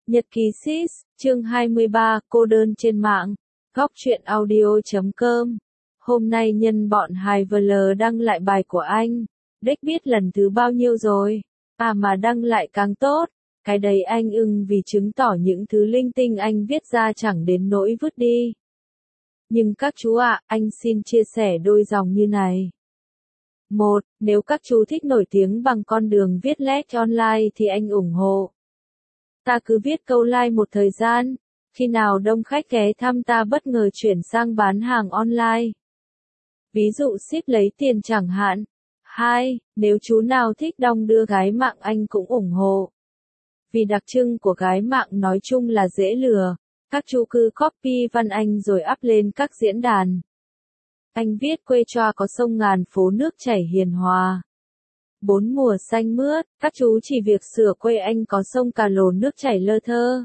Nhật ký Sis, chương 23, cô đơn trên mạng, góc truyện audio.com. Hôm nay nhân bọn Hivel đăng lại bài của anh. Đếch biết lần thứ bao nhiêu rồi. À mà đăng lại càng tốt. Cái đấy anh ưng vì chứng tỏ những thứ linh tinh anh viết ra chẳng đến nỗi vứt đi. Nhưng các chú ạ, anh xin chia sẻ đôi dòng như này. 1. Nếu các chú thích nổi tiếng bằng con đường viết lách online thì anh ủng hộ. Ta cứ viết câu like một thời gian, khi nào đông khách ghé thăm ta bất ngờ chuyển sang bán hàng online. Ví dụ ship lấy tiền chẳng hạn. 2. Nếu chú nào thích đong đưa gái mạng anh cũng ủng hộ. Vì đặc trưng của gái mạng nói chung là dễ lừa, các chú cứ copy văn anh rồi up lên các diễn đàn. Anh viết quê cho có sông ngàn phố nước chảy hiền hòa. 4 mùa xanh mướt, các chú chỉ việc sửa quê anh có sông Cà Lồ nước chảy lơ thơ.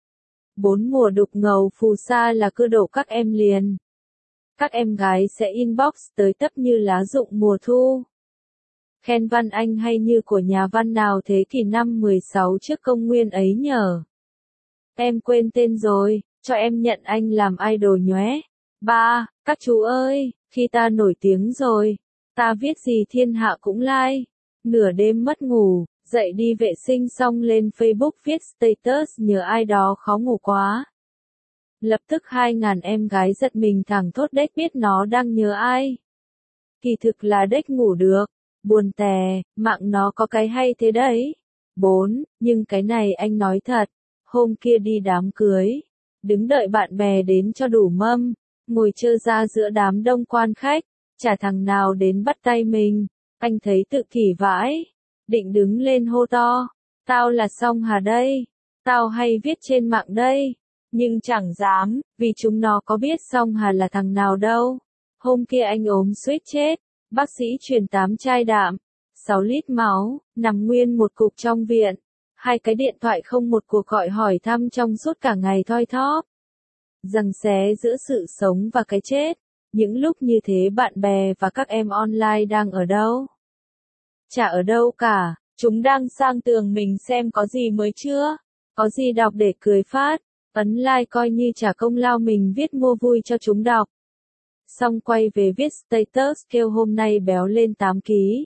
4 mùa đục ngầu phù sa là cơ độ các em liền. Các em gái sẽ inbox tới tấp như lá rụng mùa thu. Khen văn anh hay như của nhà văn nào thế kỷ năm 16 trước công nguyên ấy nhở. Em quên tên rồi, cho em nhận anh làm idol nhé. 3. Các chú ơi, khi ta nổi tiếng rồi, ta viết gì thiên hạ cũng like. Nửa đêm mất ngủ, dậy đi vệ sinh xong lên Facebook viết status nhớ ai đó khó ngủ quá. Lập tức 2.000 em gái giật mình thẳng thốt đếch biết nó đang nhớ ai. Kỳ thực là đếch ngủ được, buồn tè, mạng nó có cái hay thế đấy. 4. Nhưng cái này anh nói thật, hôm kia đi đám cưới, đứng đợi bạn bè đến cho đủ mâm, ngồi chơ ra giữa đám đông quan khách, chả thằng nào đến bắt tay mình. Anh thấy tự kỷ vãi, định đứng lên hô to, tao là Song Hà đây, tao hay viết trên mạng đây, nhưng chẳng dám, vì chúng nó có biết Song Hà là thằng nào đâu. Hôm kia anh ốm suýt chết, bác sĩ truyền 8 chai đạm, 6 lít máu, nằm nguyên một cục trong viện, 2 cái điện thoại không một cuộc gọi hỏi thăm trong suốt cả ngày thoi thóp. Giằng xé giữa sự sống và cái chết. Những lúc như thế bạn bè và các em online đang ở đâu? Chả ở đâu cả, chúng đang sang tường mình xem có gì mới chưa, có gì đọc để cười phát, ấn like coi như trả công lao mình viết mua vui cho chúng đọc. Xong quay về viết status kêu hôm nay béo lên 8 kg.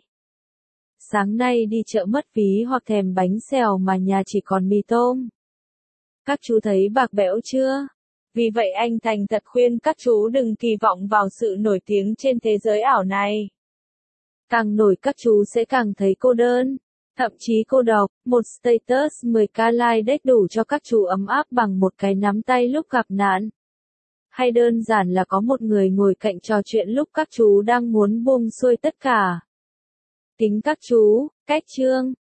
Sáng nay đi chợ mất ví hoặc thèm bánh xèo mà nhà chỉ còn mì tôm. Các chú thấy bạc bẽo chưa? Vì vậy anh thành thật khuyên các chú đừng kỳ vọng vào sự nổi tiếng trên thế giới ảo này. Càng nổi các chú sẽ càng thấy cô đơn, thậm chí cô độc. Một status 10k like đếch đủ cho các chú ấm áp bằng một cái nắm tay lúc gặp nạn. Hay đơn giản là có một người ngồi cạnh trò chuyện lúc các chú đang muốn buông xuôi tất cả. Tính các chú, cách chương.